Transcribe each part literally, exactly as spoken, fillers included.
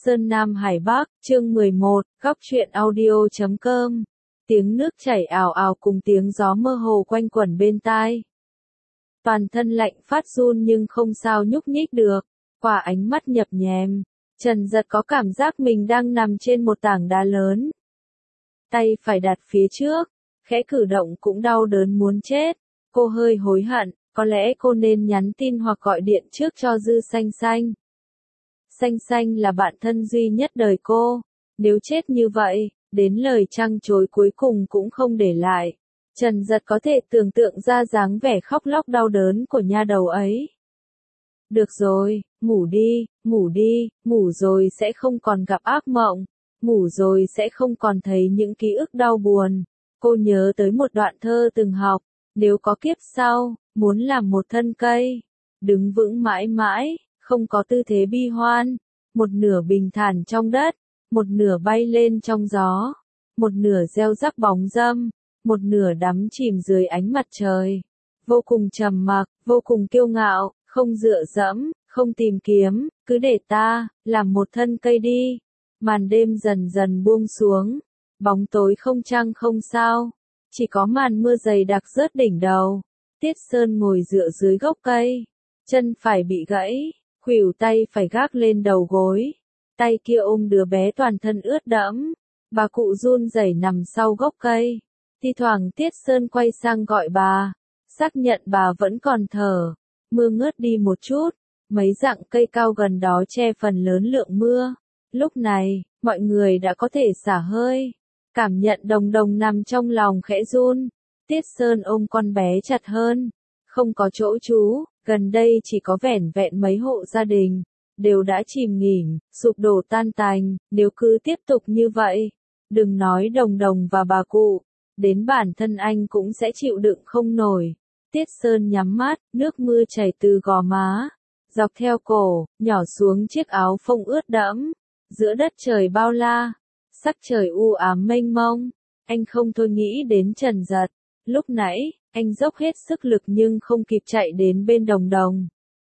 Sơn Nam Hải Bắc, chương mười một, góc truyện audio chấm com. Tiếng nước chảy ào ào cùng tiếng gió mơ hồ quanh quẩn bên tai. Toàn thân lạnh phát run nhưng không sao nhúc nhích được, qua ánh mắt nhập nhèm, Trần Dật có cảm giác mình đang nằm trên một tảng đá lớn. Tay phải đặt phía trước, khẽ cử động cũng đau đớn muốn chết, cô hơi hối hận, có lẽ cô nên nhắn tin hoặc gọi điện trước cho Dư Xanh Xanh. Xanh Xanh là bạn thân duy nhất đời cô, nếu chết như vậy, đến lời trăng trối cuối cùng cũng không để lại. Trần Dật có thể tưởng tượng ra dáng vẻ khóc lóc đau đớn của nha đầu ấy. Được rồi, ngủ đi, ngủ đi, ngủ rồi sẽ không còn gặp ác mộng, ngủ rồi sẽ không còn thấy những ký ức đau buồn. Cô nhớ tới một đoạn thơ từng học, nếu có kiếp sau, muốn làm một thân cây, đứng vững mãi mãi, không có tư thế bi hoan, một nửa bình thản trong đất, một nửa bay lên trong gió, một nửa gieo rắc bóng râm, một nửa đắm chìm dưới ánh mặt trời. Vô cùng trầm mặc, vô cùng kiêu ngạo, không dựa dẫm, không tìm kiếm, cứ để ta, làm một thân cây đi. Màn đêm dần dần buông xuống, bóng tối không trăng không sao, chỉ có màn mưa dày đặc rớt đỉnh đầu. Tiết Sơn ngồi dựa dưới gốc cây, chân phải bị gãy, khuỷu tay phải gác lên đầu gối, tay kia ôm đứa bé toàn thân ướt đẫm. Bà cụ run rẩy nằm sau gốc cây, thi thoảng Tiết Sơn quay sang gọi bà, xác nhận bà vẫn còn thở. Mưa ngớt đi một chút, mấy rặng cây cao gần đó che phần lớn lượng mưa. Lúc này, mọi người đã có thể xả hơi, cảm nhận Đồng Đồng nằm trong lòng khẽ run. Tiết Sơn ôm con bé chặt hơn, không có chỗ trú, gần đây chỉ có vẻn vẹn mấy hộ gia đình, đều đã chìm nghỉm, sụp đổ tan tành. Nếu cứ tiếp tục như vậy, đừng nói Đồng Đồng và bà cụ, đến bản thân anh cũng sẽ chịu đựng không nổi. Tiết Sơn nhắm mắt, nước mưa chảy từ gò má, dọc theo cổ, nhỏ xuống chiếc áo phông ướt đẫm. Giữa đất trời bao la, sắc trời u ám mênh mông, anh không thôi nghĩ đến Trần Dật. Lúc nãy, anh dốc hết sức lực nhưng không kịp chạy đến bên Đồng Đồng.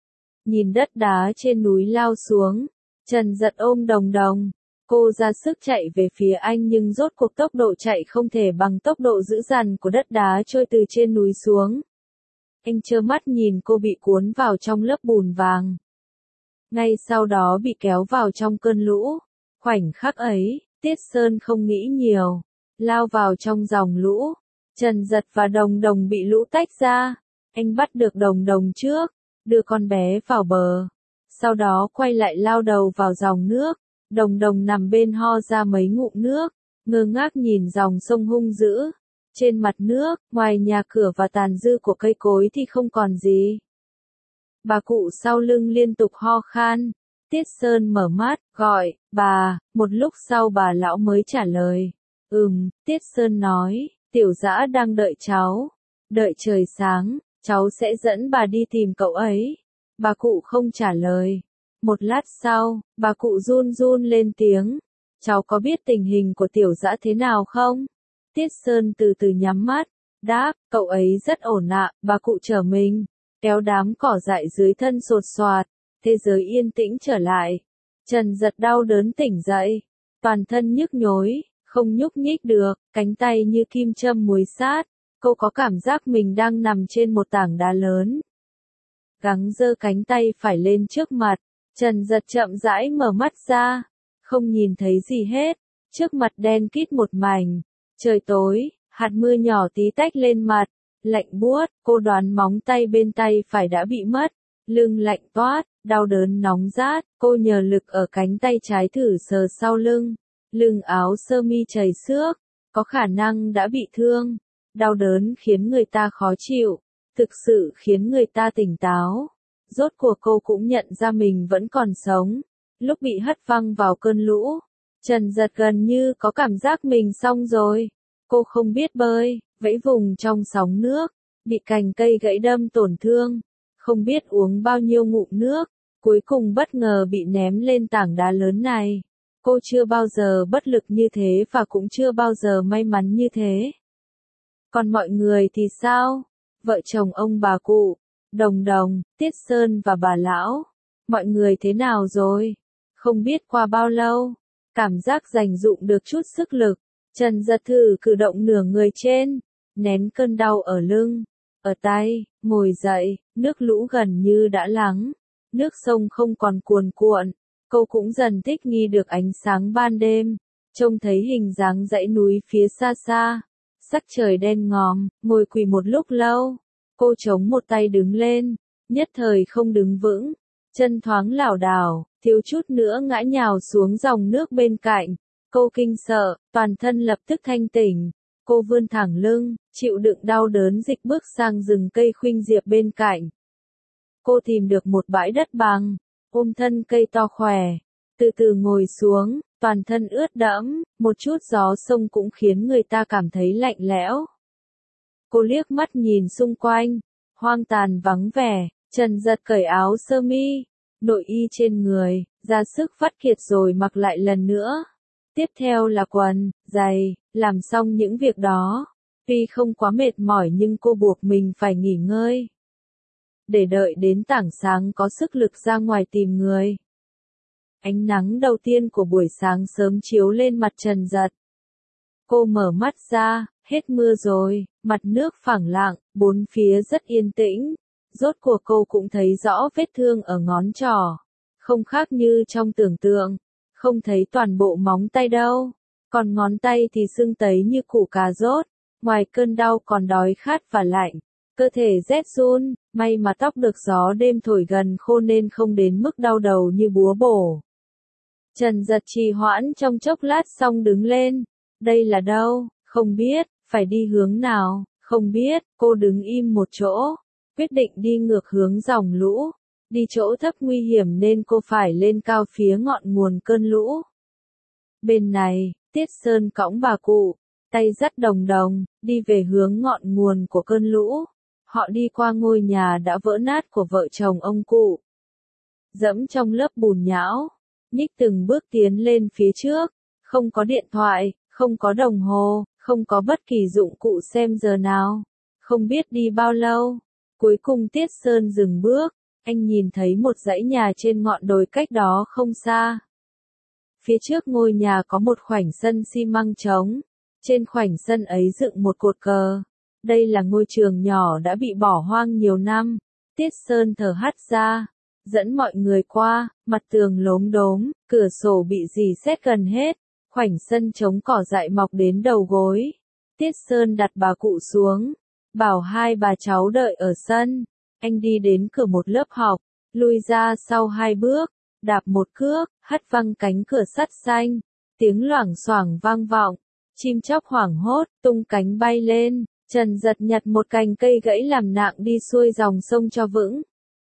Nhìn đất đá trên núi lao xuống, Trần Dật ôm Đồng Đồng. Cô ra sức chạy về phía anh nhưng rốt cuộc tốc độ chạy không thể bằng tốc độ dữ dằn của đất đá trôi từ trên núi xuống. Anh trơ mắt nhìn cô bị cuốn vào trong lớp bùn vàng. Ngay sau đó bị kéo vào trong cơn lũ. Khoảnh khắc ấy, Tiết Sơn không nghĩ nhiều, lao vào trong dòng lũ. Trần Dật và Đồng Đồng bị lũ tách ra. Anh bắt được Đồng Đồng trước, đưa con bé vào bờ. Sau đó quay lại lao đầu vào dòng nước. Đồng Đồng nằm bên ho ra mấy ngụm nước, ngơ ngác nhìn dòng sông hung dữ. Trên mặt nước, ngoài nhà cửa và tàn dư của cây cối thì không còn gì. Bà cụ sau lưng liên tục ho khan. Tiết Sơn mở mắt, gọi, bà. Một lúc sau bà lão mới trả lời. Ừm, Tiết Sơn nói, Tiểu Dã đang đợi cháu. Đợi trời sáng, cháu sẽ dẫn bà đi tìm cậu ấy. Bà cụ không trả lời. Một lát sau, bà cụ run run lên tiếng. Cháu có biết tình hình của Tiểu Dã thế nào không? Tiết Sơn từ từ nhắm mắt, đáp, cậu ấy rất ổn ạ. Bà cụ trở mình, kéo đám cỏ dại dưới thân sột soạt, thế giới yên tĩnh trở lại. Trần Dật đau đớn tỉnh dậy, toàn thân nhức nhối, không nhúc nhích được, cánh tay như kim châm muối sát. Cô có cảm giác mình đang nằm trên một tảng đá lớn. Gắng giơ cánh tay phải lên trước mặt, Trần Dật chậm rãi mở mắt ra, không nhìn thấy gì hết, trước mặt đen kịt một mảnh. Trời tối, hạt mưa nhỏ tí tách lên mặt, lạnh buốt, cô đoán móng tay bên tay phải đã bị mất, lưng lạnh toát, đau đớn nóng rát, cô nhờ lực ở cánh tay trái thử sờ sau lưng, lưng áo sơ mi chảy xước, có khả năng đã bị thương, đau đớn khiến người ta khó chịu, thực sự khiến người ta tỉnh táo. Rốt cuộc cô cũng nhận ra mình vẫn còn sống, lúc bị hất văng vào cơn lũ. Trần Dật gần như có cảm giác mình xong rồi. Cô không biết bơi, vẫy vùng trong sóng nước, bị cành cây gãy đâm tổn thương, không biết uống bao nhiêu ngụm nước, cuối cùng bất ngờ bị ném lên tảng đá lớn này. Cô chưa bao giờ bất lực như thế và cũng chưa bao giờ may mắn như thế. Còn mọi người thì sao? Vợ chồng ông bà cụ, Đồng Đồng, Tiết Sơn và bà lão. Mọi người thế nào rồi? Không biết qua bao lâu, cảm giác dành dụm được chút sức lực, Trần Giật thử cử động nửa người trên, nén cơn đau ở lưng, ở tay, ngồi dậy, nước lũ gần như đã lắng, nước sông không còn cuồn cuộn, cô cũng dần thích nghi được ánh sáng ban đêm, trông thấy hình dáng dãy núi phía xa xa, sắc trời đen ngòm, ngồi quỳ một lúc lâu, cô chống một tay đứng lên, nhất thời không đứng vững, chân thoáng lảo đảo, thiếu chút nữa ngã nhào xuống dòng nước bên cạnh, cô kinh sợ, toàn thân lập tức thanh tỉnh, cô vươn thẳng lưng, chịu đựng đau đớn dịch bước sang rừng cây khuynh diệp bên cạnh. Cô tìm được một bãi đất bằng, ôm thân cây to khỏe, từ từ ngồi xuống, toàn thân ướt đẫm, một chút gió sông cũng khiến người ta cảm thấy lạnh lẽo. Cô liếc mắt nhìn xung quanh, hoang tàn vắng vẻ, Trần Giật cởi áo sơ mi, nội y trên người, ra sức vắt kiệt rồi mặc lại lần nữa. Tiếp theo là quần, giày, làm xong những việc đó. Tuy không quá mệt mỏi nhưng cô buộc mình phải nghỉ ngơi. Để đợi đến tảng sáng có sức lực ra ngoài tìm người. Ánh nắng đầu tiên của buổi sáng sớm chiếu lên mặt Trần Giật. Cô mở mắt ra, hết mưa rồi, mặt nước phẳng lặng, bốn phía rất yên tĩnh. Rốt cuộc cô cũng thấy rõ vết thương ở ngón trỏ. Không khác như trong tưởng tượng. Không thấy toàn bộ móng tay đâu. Còn ngón tay thì sưng tấy như củ cà rốt. Ngoài cơn đau còn đói khát và lạnh. Cơ thể rét run, may mà tóc được gió đêm thổi gần khô nên không đến mức đau đầu như búa bổ. Trần Giật trì hoãn trong chốc lát xong đứng lên. Đây là đâu? Không biết, phải đi hướng nào? Không biết, cô đứng im một chỗ. Quyết định đi ngược hướng dòng lũ. Đi chỗ thấp nguy hiểm nên cô phải lên cao phía ngọn nguồn cơn lũ. Bên này, Tiết Sơn cõng bà cụ, tay dắt đồng đồng, đi về hướng ngọn nguồn của cơn lũ. Họ đi qua ngôi nhà đã vỡ nát của vợ chồng ông cụ. Dẫm trong lớp bùn nhão, nhích từng bước tiến lên phía trước, không có điện thoại, không có đồng hồ, không có bất kỳ dụng cụ xem giờ nào. Không biết đi bao lâu, cuối cùng Tiết Sơn dừng bước, anh nhìn thấy một dãy nhà trên ngọn đồi cách đó không xa. Phía trước ngôi nhà có một khoảnh sân xi măng trống, trên khoảnh sân ấy dựng một cột cờ. Đây là ngôi trường nhỏ đã bị bỏ hoang nhiều năm. Tiết Sơn thở hắt ra, dẫn mọi người qua, mặt tường lốm đốm, cửa sổ bị rỉ sét gần hết, khoảnh sân trống cỏ dại mọc đến đầu gối. Tiết Sơn đặt bà cụ xuống, bảo hai bà cháu đợi ở sân. Anh đi đến cửa một lớp học, lui ra sau hai bước, đạp một cước, hất văng cánh cửa sắt xanh, tiếng loảng xoảng vang vọng, chim chóc hoảng hốt, tung cánh bay lên. Trần Giật nhặt một cành cây gãy làm nạng đi xuôi dòng sông cho vững.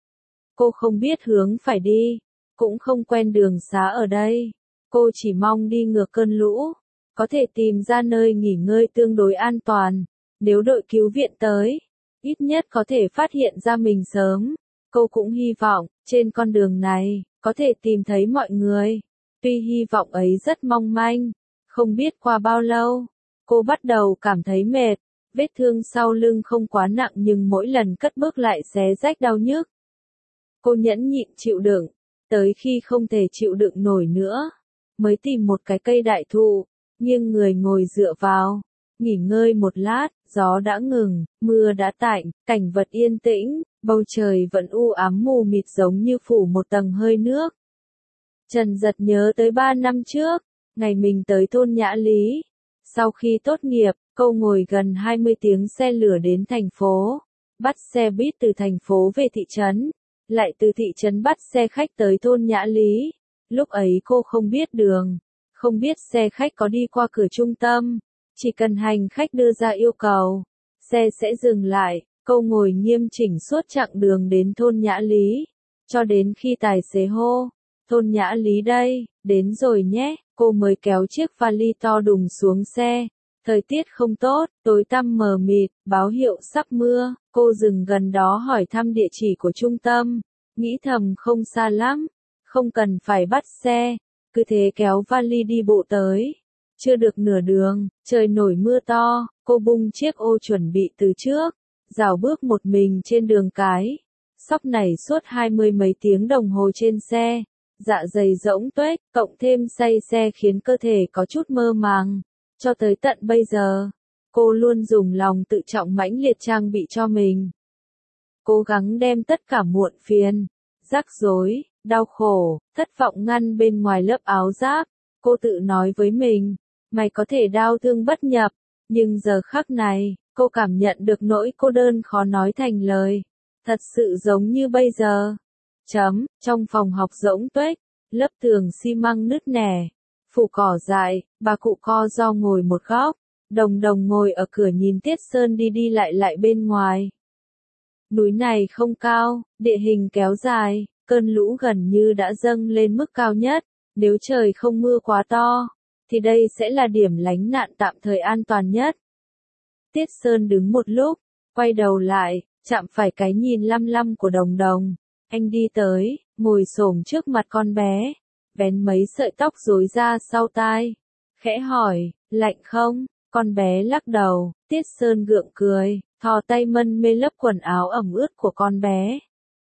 Cô không biết hướng phải đi, cũng không quen đường xá ở đây. Cô chỉ mong đi ngược cơn lũ, có thể tìm ra nơi nghỉ ngơi tương đối an toàn. Nếu đội cứu viện tới, ít nhất có thể phát hiện ra mình sớm. Cô cũng hy vọng, trên con đường này, có thể tìm thấy mọi người. Tuy hy vọng ấy rất mong manh, không biết qua bao lâu, cô bắt đầu cảm thấy mệt. Vết thương sau lưng không quá nặng nhưng mỗi lần cất bước lại xé rách đau nhức. Cô nhẫn nhịn chịu đựng, tới khi không thể chịu đựng nổi nữa, mới tìm một cái cây đại thụ, nghiêng người ngồi dựa vào, nghỉ ngơi một lát, gió đã ngừng, mưa đã tạnh, cảnh vật yên tĩnh, bầu trời vẫn u ám mù mịt giống như phủ một tầng hơi nước. Trần Giật nhớ tới ba năm trước, ngày mình tới thôn Nhã Lý. Sau khi tốt nghiệp, cô ngồi gần hai mươi tiếng xe lửa đến thành phố, bắt xe buýt từ thành phố về thị trấn, lại từ thị trấn bắt xe khách tới thôn Nhã Lý. Lúc ấy cô không biết đường, không biết xe khách có đi qua cửa trung tâm, chỉ cần hành khách đưa ra yêu cầu, xe sẽ dừng lại. Cô ngồi nghiêm chỉnh suốt chặng đường đến thôn Nhã Lý, cho đến khi tài xế hô, thôn Nhã Lý đây, đến rồi nhé, cô mới kéo chiếc vali to đùng xuống xe. Thời tiết không tốt, tối tăm mờ mịt, báo hiệu sắp mưa, cô dừng gần đó hỏi thăm địa chỉ của trung tâm, nghĩ thầm không xa lắm, không cần phải bắt xe, cứ thế kéo vali đi bộ tới. Chưa được nửa đường, trời nổi mưa to, cô bung chiếc ô chuẩn bị từ trước, rảo bước một mình trên đường cái, sóc nảy suốt hai mươi mấy tiếng đồng hồ trên xe, dạ dày rỗng tuếch, cộng thêm say xe khiến cơ thể có chút mơ màng. Cho tới tận bây giờ, cô luôn dùng lòng tự trọng mãnh liệt trang bị cho mình. Cố gắng đem tất cả muộn phiền, rắc rối, đau khổ, thất vọng ngăn bên ngoài lớp áo giáp. Cô tự nói với mình, mày có thể đau thương bất nhập, nhưng giờ khắc này, cô cảm nhận được nỗi cô đơn khó nói thành lời. Thật sự giống như bây giờ. Chấm, trong phòng học rỗng tuếch, lớp tường xi măng nứt nẻ, phủ cỏ dại, bà cụ co ro ngồi một góc, Đồng Đồng ngồi ở cửa nhìn Tiết Sơn đi đi lại lại bên ngoài. Núi này không cao, địa hình kéo dài, cơn lũ gần như đã dâng lên mức cao nhất, nếu trời không mưa quá to, thì đây sẽ là điểm lánh nạn tạm thời an toàn nhất. Tiết Sơn đứng một lúc, quay đầu lại, chạm phải cái nhìn lăm lăm của Đồng Đồng. Anh đi tới, ngồi xổm trước mặt con bé, vén mấy sợi tóc rối ra sau tai, khẽ hỏi, lạnh không? Con bé lắc đầu. Tiết Sơn gượng cười, thò tay mân mê lớp quần áo ẩm ướt của con bé.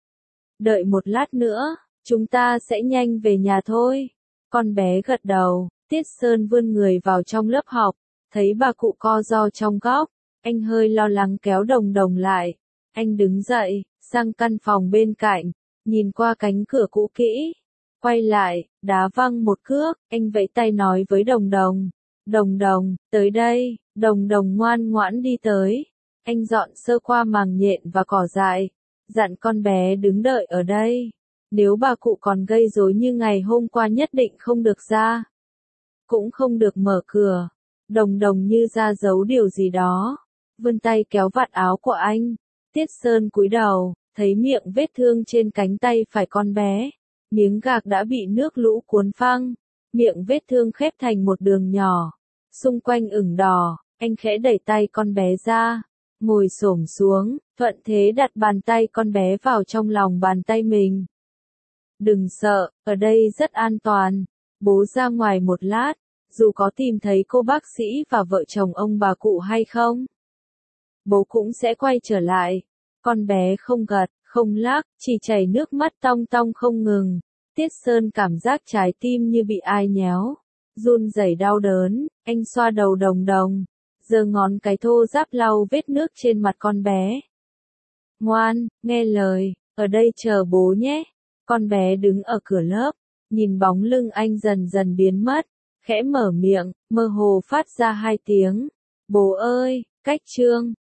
Đợi một lát nữa, chúng ta sẽ nhanh về nhà thôi. Con bé gật đầu. Tiết Sơn vươn người vào trong lớp học, thấy bà cụ co ro trong góc, anh hơi lo lắng kéo Đồng Đồng lại. Anh đứng dậy, sang căn phòng bên cạnh, nhìn qua cánh cửa cũ kỹ, quay lại, đá văng một cước, anh vẫy tay nói với Đồng Đồng, Đồng Đồng, tới đây. Đồng Đồng ngoan ngoãn đi tới, anh dọn sơ qua màng nhện và cỏ dại, dặn con bé đứng đợi ở đây, nếu bà cụ còn gây rối như ngày hôm qua nhất định không được ra, cũng không được mở cửa. Đồng Đồng như ra giấu điều gì đó, vươn tay kéo vạt áo của anh. Tiết Sơn cúi đầu, thấy miệng vết thương trên cánh tay phải con bé, miếng gạc đã bị nước lũ cuốn phăng, miệng vết thương khép thành một đường nhỏ, xung quanh ửng đỏ. Anh khẽ đẩy tay con bé ra, ngồi xổm xuống, thuận thế đặt bàn tay con bé vào trong lòng bàn tay mình. Đừng sợ, ở đây rất an toàn. Bố ra ngoài một lát, dù có tìm thấy cô bác sĩ và vợ chồng ông bà cụ hay không, bố cũng sẽ quay trở lại. Con bé không gật, không lắc, chỉ chảy nước mắt tong tong không ngừng. Tiết Sơn cảm giác trái tim như bị ai nhéo, run rẩy đau đớn. Anh xoa đầu Đồng Đồng, giơ ngón cái thô ráp lau vết nước trên mặt con bé. Ngoan, nghe lời, ở đây chờ bố nhé. Con bé đứng ở cửa lớp, nhìn bóng lưng anh dần dần biến mất, khẽ mở miệng, mơ hồ phát ra hai tiếng. Bố ơi, cách chương.